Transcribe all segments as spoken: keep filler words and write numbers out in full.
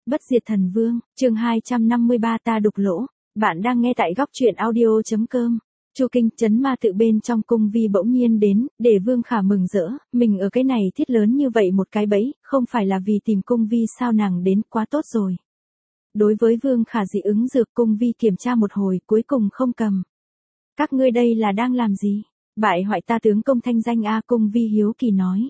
Bất diệt thần vương, chương hai trăm năm mươi ba ta đục lỗ. Bạn đang nghe tại góc truyện audio chấm com. Chu Kinh trấn ma tự bên trong cung vi bỗng nhiên đến, để Vương Khả mừng rỡ, mình ở cái này thiết lớn như vậy một cái bẫy, không phải là vì tìm cung vi sao nàng đến quá tốt rồi. Đối với Vương Khả dị ứng dược cung vi kiểm tra một hồi cuối cùng không cầm. Các ngươi đây là đang làm gì? Bại hoại ta tướng công thanh danh a cung vi hiếu kỳ nói.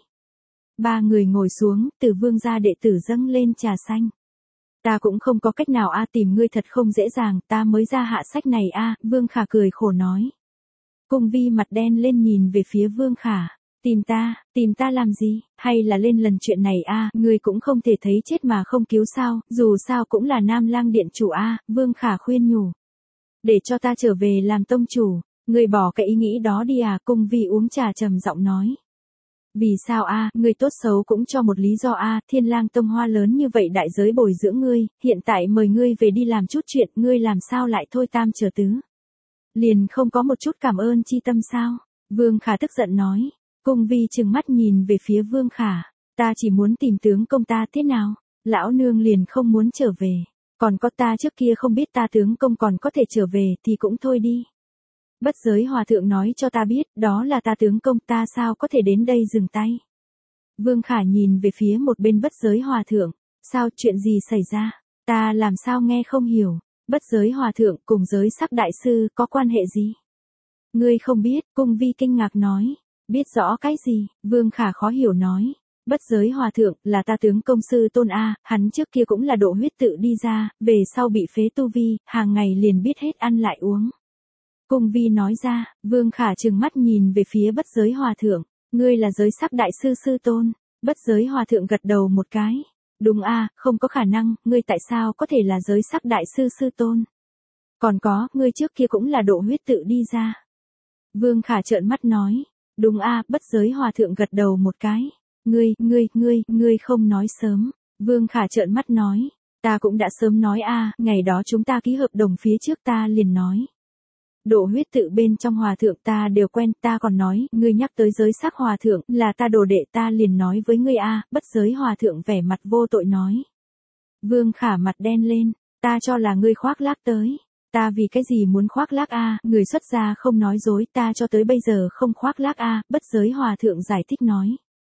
Ba người ngồi xuống, từ Vương gia đệ tử dâng lên trà xanh. Ta cũng không có cách nào a tìm ngươi thật không dễ dàng, ta mới ra hạ sách này a Vương Khả cười khổ nói. Cung vi mặt đen lên nhìn về phía Vương Khả. Tìm ta, tìm ta làm gì, hay là lên lần chuyện này a ngươi cũng không thể thấy chết mà không cứu sao, dù sao cũng là Nam Lang điện chủ a Vương Khả khuyên nhủ. Để cho ta trở về làm tông chủ, ngươi bỏ cái ý nghĩ đó đi à cung vi uống trà trầm giọng nói. Vì sao a à, ngươi tốt xấu cũng cho một lý do a à, Thiên Lang tông hoa lớn như vậy đại giới bồi dưỡng ngươi, hiện tại mời ngươi về đi làm chút chuyện, ngươi làm sao lại thôi tam trở tứ. Liền không có một chút cảm ơn chi tâm sao? Vương Khả tức giận nói. Cung vi trừng mắt nhìn về phía Vương Khả, ta chỉ muốn tìm tướng công ta thế nào, lão nương liền không muốn trở về, còn có ta trước kia không biết ta tướng công còn có thể trở về thì cũng thôi đi. Bất giới hòa thượng nói cho ta biết, đó là ta tướng công ta sao có thể đến đây dừng tay. Vương Khả nhìn về phía một bên bất giới hòa thượng, sao chuyện gì xảy ra, ta làm sao nghe không hiểu, bất giới hòa thượng cùng giới sắc đại sư có quan hệ gì? Ngươi không biết, cung vi kinh ngạc nói, biết rõ cái gì, Vương Khả khó hiểu nói. Bất giới hòa thượng là ta tướng công sư tôn A, hắn trước kia cũng là độ huyết tự đi ra, về sau bị phế tu vi, hàng ngày liền biết hết ăn lại uống. Cung vi nói ra, Vương Khả trừng mắt nhìn về phía bất giới hòa thượng, ngươi là giới sắc đại sư sư tôn, bất giới hòa thượng gật đầu một cái, đúng a không có khả năng, ngươi tại sao có thể là giới sắc đại sư sư tôn? Còn có, ngươi trước kia cũng là độ huyết tự đi ra. Vương Khả trợn mắt nói, đúng a bất giới hòa thượng gật đầu một cái, ngươi, ngươi, ngươi, ngươi không nói sớm, Vương Khả trợn mắt nói, ta cũng đã sớm nói a ngày đó chúng ta ký hợp đồng phía trước ta liền nói. Độ huyết tự bên trong hòa thượng ta đều quen, ta còn nói, ngươi nhắc tới giới sắc hòa thượng, là ta đồ đệ ta liền nói với ngươi a bất giới hòa thượng vẻ mặt vô tội nói. Vương Khả mặt đen lên, ta cho là ngươi khoác lác tới, ta vì cái gì muốn khoác lác a người xuất gia không nói dối, ta cho tới bây giờ không khoác lác a bất giới hòa thượng giải thích nói.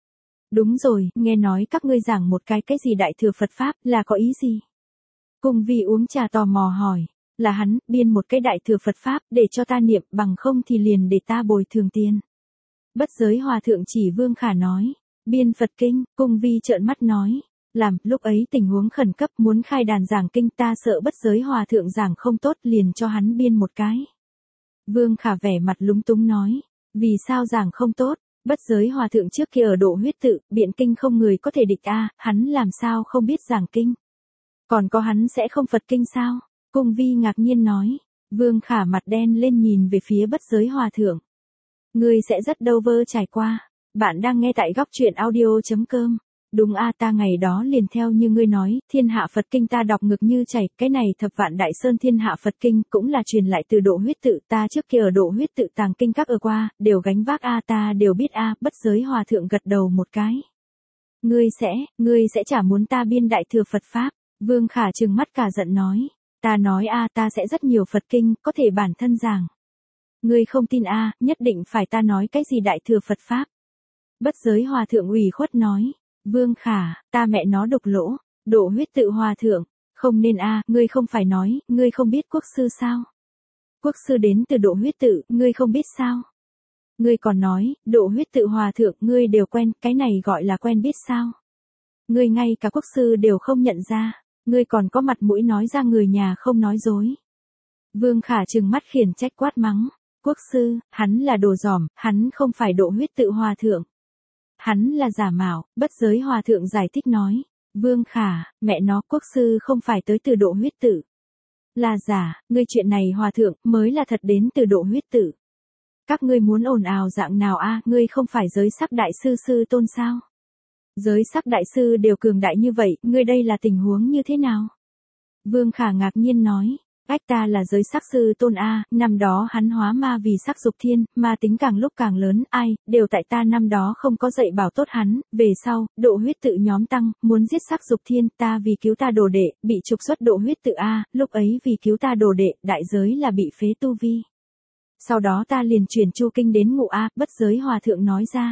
Đúng rồi, nghe nói các ngươi giảng một cái cái gì đại thừa Phật Pháp, là có ý gì? Cung vi uống trà tò mò hỏi. Là hắn, biên một cái đại thừa Phật Pháp, để cho ta niệm, bằng không thì liền để ta bồi thường tiền. Bất giới hòa thượng chỉ Vương Khả nói, biên Phật Kinh, cung vi trợn mắt nói, làm, lúc ấy tình huống khẩn cấp muốn khai đàn giảng kinh ta sợ bất giới hòa thượng giảng không tốt liền cho hắn biên một cái. Vương Khả vẻ mặt lúng túng nói, vì sao giảng không tốt, bất giới hòa thượng trước kia ở độ huyết tự, biện kinh không người có thể địch a hắn làm sao không biết giảng kinh. Còn có hắn sẽ không Phật Kinh sao? Cung vi ngạc nhiên nói, Vương Khả mặt đen lên nhìn về phía bất giới hòa thượng. Ngươi sẽ rất đâu vơ trải qua, bạn đang nghe tại góc truyện audio chấm com. Đúng a ta ngày đó liền theo như ngươi nói, thiên hạ Phật Kinh ta đọc ngực như chảy, cái này thập vạn đại sơn thiên hạ Phật Kinh cũng là truyền lại từ độ huyết tự ta trước kia ở độ huyết tự tàng kinh các ở qua, đều gánh vác a ta đều biết a bất giới hòa thượng gật đầu một cái. Ngươi sẽ, ngươi sẽ chả muốn ta biên đại thừa Phật Pháp, Vương Khả trừng mắt cả giận nói. Ta nói a ta sẽ rất nhiều Phật Kinh, có thể bản thân giảng. Ngươi không tin a nhất định phải ta nói cái gì đại thừa Phật Pháp. Bất giới hòa thượng ủy khuất nói, Vương Khả, ta mẹ nó đục lỗ, độ huyết tự hòa thượng, không nên a ngươi không phải nói, ngươi không biết quốc sư sao. Quốc sư đến từ độ huyết tự, ngươi không biết sao. Ngươi còn nói, độ huyết tự hòa thượng, ngươi đều quen, cái này gọi là quen biết sao. Ngươi ngay cả quốc sư đều không nhận ra. Ngươi còn có mặt mũi nói ra người nhà không nói dối. Vương Khả trừng mắt khiển trách quát mắng. Quốc sư, hắn là đồ giỏm, hắn không phải độ huyết tự hòa thượng. Hắn là giả mạo, bất giới hòa thượng giải thích nói. Vương Khả, mẹ nó quốc sư không phải tới từ độ huyết tự. Là giả, ngươi chuyện này hòa thượng mới là thật đến từ độ huyết tự. Các ngươi muốn ồn ào dạng nào a ngươi không phải giới sắc đại sư sư tôn sao? Giới sắc đại sư đều cường đại như vậy, ngươi đây là tình huống như thế nào? Vương Khả ngạc nhiên nói, Ách ta là giới sắc sư tôn A, năm đó hắn hóa ma vì sắc dục thiên, ma tính càng lúc càng lớn, ai, đều tại ta năm đó không có dạy bảo tốt hắn, về sau, độ huyết tự nhóm tăng, muốn giết sắc dục thiên, ta vì cứu ta đồ đệ, bị trục xuất độ huyết tự A, lúc ấy vì cứu ta đồ đệ, đại giới là bị phế tu vi. Sau đó ta liền chuyển Chu Kinh đến ngụ A, bất giới hòa thượng nói ra.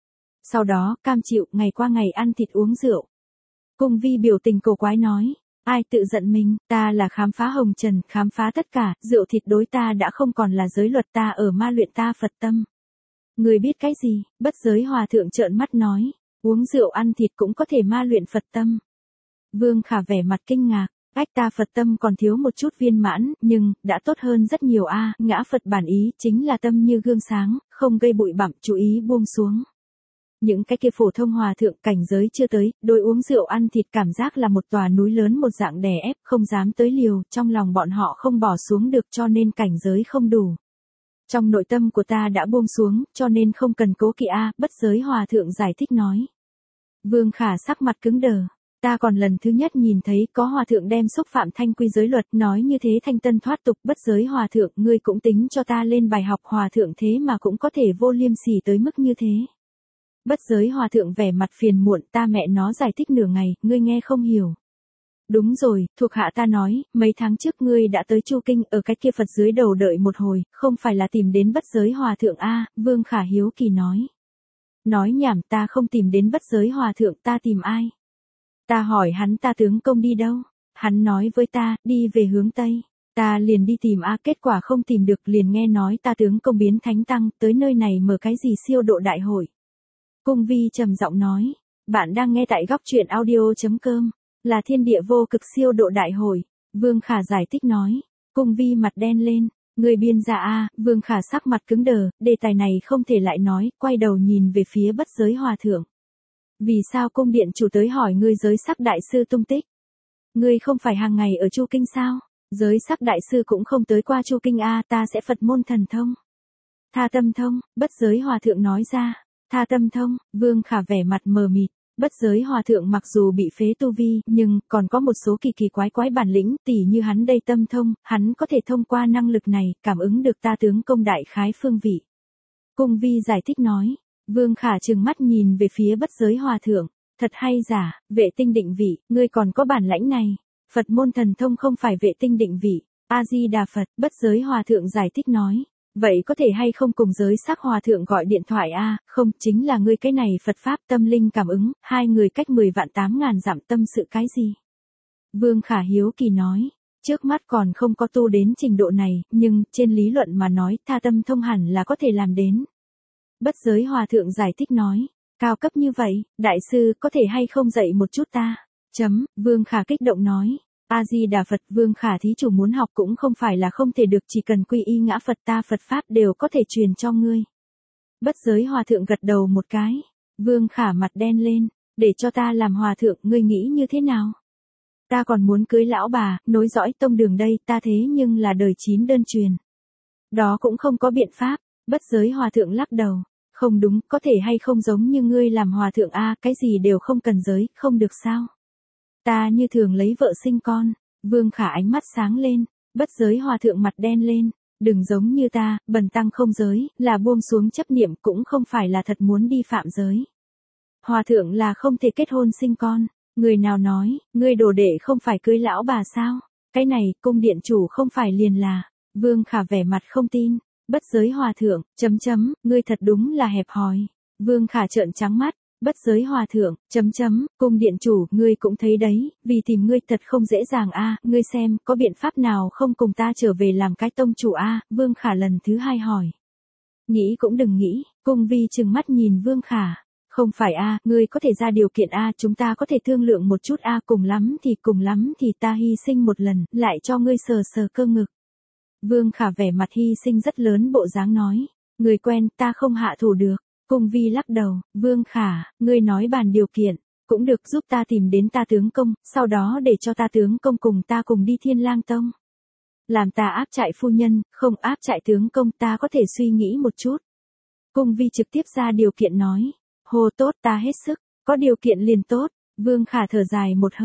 Sau đó, cam chịu, ngày qua ngày ăn thịt uống rượu. Cung vi biểu tình cổ quái nói. Ai tự giận mình, ta là khám phá hồng trần, khám phá tất cả, rượu thịt đối ta đã không còn là giới luật, ta ở ma luyện ta Phật tâm. Người biết cái gì? Bất giới hòa thượng trợn mắt nói, uống rượu ăn thịt cũng có thể ma luyện Phật tâm. Vương Khả vẻ mặt kinh ngạc, ách ta Phật tâm còn thiếu một chút viên mãn, nhưng, đã tốt hơn rất nhiều a. Ngã Phật bản ý chính là tâm như gương sáng, không gây bụi bặm, chú ý buông xuống. Những cái kia phổ thông hòa thượng cảnh giới chưa tới, đôi uống rượu ăn thịt cảm giác là một tòa núi lớn một dạng đè ép, không dám tới liều, trong lòng bọn họ không bỏ xuống được cho nên cảnh giới không đủ. Trong nội tâm của ta đã buông xuống, cho nên không cần cố kỵ a. Bất giới hòa thượng giải thích nói. Vương Khả sắc mặt cứng đờ. Ta còn lần thứ nhất nhìn thấy có hòa thượng đem xúc phạm thanh quy giới luật, nói như thế thanh tân thoát tục. Bất giới hòa thượng, ngươi cũng tính cho ta lên bài học, hòa thượng thế mà cũng có thể vô liêm sỉ tới mức như thế. Bất giới hòa thượng vẻ mặt phiền muộn, ta mẹ nó giải thích nửa ngày, ngươi nghe không hiểu. Đúng rồi, thuộc hạ ta nói, mấy tháng trước ngươi đã tới Chu Kinh, ở cái kia Phật dưới đầu đợi một hồi, không phải là tìm đến bất giới hòa thượng a. Vương Khả hiếu kỳ nói. Nói nhảm, ta không tìm đến bất giới hòa thượng, ta tìm ai? Ta hỏi hắn ta tướng công đi đâu? Hắn nói với ta, đi về hướng Tây. Ta liền đi tìm a, kết quả không tìm được, liền nghe nói ta tướng công biến thánh tăng, tới nơi này mở cái gì siêu độ đại hội. Cung vi trầm giọng nói, bạn đang nghe tại góc truyện audio chấm com, là thiên địa vô cực siêu độ đại hội. Vương Khả giải thích nói, cung vi mặt đen lên, người biên ra a. Vương Khả sắc mặt cứng đờ, đề tài này không thể lại nói, quay đầu nhìn về phía bất giới hòa thượng. Vì sao cung điện chủ tới hỏi ngươi giới sắc đại sư tung tích? Ngươi không phải hàng ngày ở Chu Kinh sao? Giới sắc đại sư cũng không tới qua Chu Kinh a, ta sẽ Phật môn thần thông. Tha tâm thông, bất giới hòa thượng nói ra. Tha tâm thông, Vương Khả vẻ mặt mờ mịt, bất giới hòa thượng mặc dù bị phế tu vi, nhưng còn có một số kỳ kỳ quái quái bản lĩnh, tỉ như hắn đây tâm thông, hắn có thể thông qua năng lực này, cảm ứng được ta tướng công đại khái phương vị. Cung vi giải thích nói, Vương Khả trừng mắt nhìn về phía bất giới hòa thượng, thật hay giả, vệ tinh định vị, ngươi còn có bản lãnh này, Phật môn thần thông không phải vệ tinh định vị, A-di-đà Phật, bất giới hòa thượng giải thích nói. Vậy có thể hay không cùng giới sắc hòa thượng gọi điện thoại a? Không, chính là ngươi cái này Phật Pháp tâm linh cảm ứng, hai người cách mười vạn tám ngàn dặm tâm sự cái gì? Vương Khả hiếu kỳ nói, trước mắt còn không có tu đến trình độ này, nhưng trên lý luận mà nói tha tâm thông hẳn là có thể làm đến. Bất giới hòa thượng giải thích nói, cao cấp như vậy, đại sư có thể hay không dạy một chút ta? Chấm, Vương Khả kích động nói. A-di-đà Phật, Vương Khả thí chủ muốn học cũng không phải là không thể được, chỉ cần quy y ngã Phật ta Phật Pháp đều có thể truyền cho ngươi. Bất giới hòa thượng gật đầu một cái. Vương Khả mặt đen lên, để cho ta làm hòa thượng, ngươi nghĩ như thế nào? Ta còn muốn cưới lão bà, nối dõi tông đường đây, ta thế nhưng là đời chín đơn truyền. Đó cũng không có biện pháp, bất giới hòa thượng lắc đầu. Không đúng, có thể hay không giống như ngươi làm hòa thượng a, cái gì đều không cần giới, không được sao? Ta như thường lấy vợ sinh con. Vương Khả ánh mắt sáng lên, bất giới hòa thượng mặt đen lên, đừng giống như ta, bần tăng không giới, là buông xuống chấp niệm, cũng không phải là thật muốn đi phạm giới. Hòa thượng là không thể kết hôn sinh con, người nào nói, ngươi đồ đệ không phải cưới lão bà sao? Cái này, cung điện chủ không phải liền là, Vương Khả vẻ mặt không tin, bất giới hòa thượng, chấm chấm, ngươi thật đúng là hẹp hòi. Vương Khả trợn trắng mắt. Bất giới hòa thượng, chấm chấm, cung điện chủ, ngươi cũng thấy đấy, vì tìm ngươi thật không dễ dàng a, ngươi xem, có biện pháp nào không cùng ta trở về làm cái tông chủ a? Vương Khả lần thứ hai hỏi. Nghĩ cũng đừng nghĩ, cung vi trừng mắt nhìn Vương Khả. Không phải a, ngươi có thể ra điều kiện a, chúng ta có thể thương lượng một chút a, cùng lắm thì cùng lắm thì ta hy sinh một lần, lại cho ngươi sờ sờ cơ ngực. Vương Khả vẻ mặt hy sinh rất lớn bộ dáng nói, người quen, ta không hạ thủ được. Cung vi lắc đầu, Vương Khả, ngươi nói bàn điều kiện, cũng được, giúp ta tìm đến ta tướng công, sau đó để cho ta tướng công cùng ta cùng đi Thiên Lang Tông. Làm ta áp trại phu nhân, không áp trại tướng công, ta có thể suy nghĩ một chút. Cung vi trực tiếp ra điều kiện nói, hồ tốt ta hết sức, có điều kiện liền tốt. Vương Khả thở dài một hơi,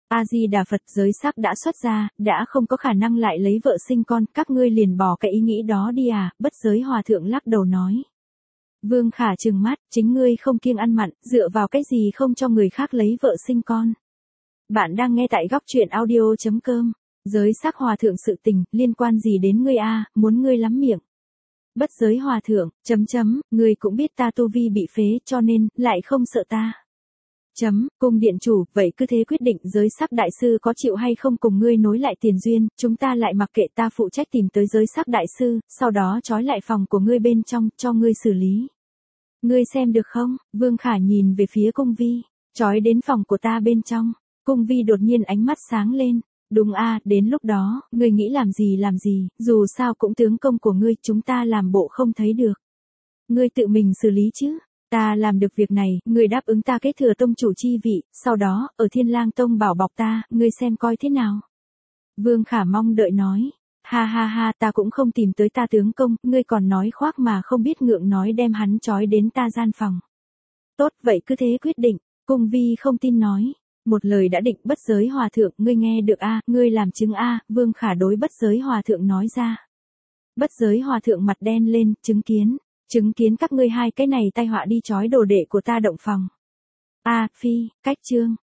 A-di-đà Phật, giới sắc đã xuất gia, đã không có khả năng lại lấy vợ sinh con, các ngươi liền bỏ cái ý nghĩ đó đi à, bất giới hòa thượng lắc đầu nói. Vương Khả trừng mắt, chính ngươi không kiêng ăn mặn, dựa vào cái gì không cho người khác lấy vợ sinh con. Bạn đang nghe tại góc truyện audio.com, giới sắc hòa thượng sự tình, liên quan gì đến ngươi a, muốn ngươi lắm miệng. Bất giới hòa thượng, chấm chấm, ngươi cũng biết ta tu vi bị phế cho nên, lại không sợ ta. Chấm, cung điện chủ, vậy cứ thế quyết định giới sắc đại sư có chịu hay không cùng ngươi nối lại tiền duyên, chúng ta lại mặc kệ ta phụ trách tìm tới giới sắc đại sư, sau đó trói lại phòng của ngươi bên trong, cho ngươi xử lý. Ngươi xem được không? Vương Khả nhìn về phía cung vi, trói đến phòng của ta bên trong, cung vi đột nhiên ánh mắt sáng lên. Đúng a, đến lúc đó, ngươi nghĩ làm gì làm gì, dù sao cũng tướng công của ngươi, chúng ta làm bộ không thấy được. Ngươi tự mình xử lý chứ. Ta làm được việc này, ngươi đáp ứng ta kế thừa tông chủ chi vị, sau đó, ở Thiên Lang Tông bảo bọc ta, ngươi xem coi thế nào. Vương Khả mong đợi nói, ha ha ha, ta cũng không tìm tới ta tướng công, ngươi còn nói khoác mà không biết ngượng nói đem hắn trói đến ta gian phòng. Tốt, vậy cứ thế quyết định, cung vi không tin nói. Một lời đã định, bất giới hòa thượng, ngươi nghe được a, ngươi làm chứng a, Vương Khả đối bất giới hòa thượng nói ra. Bất giới hòa thượng mặt đen lên, chứng kiến. Chứng kiến các ngươi hai cái này tai họa đi trói đồ đệ của ta động phòng. A, phi, cách chương.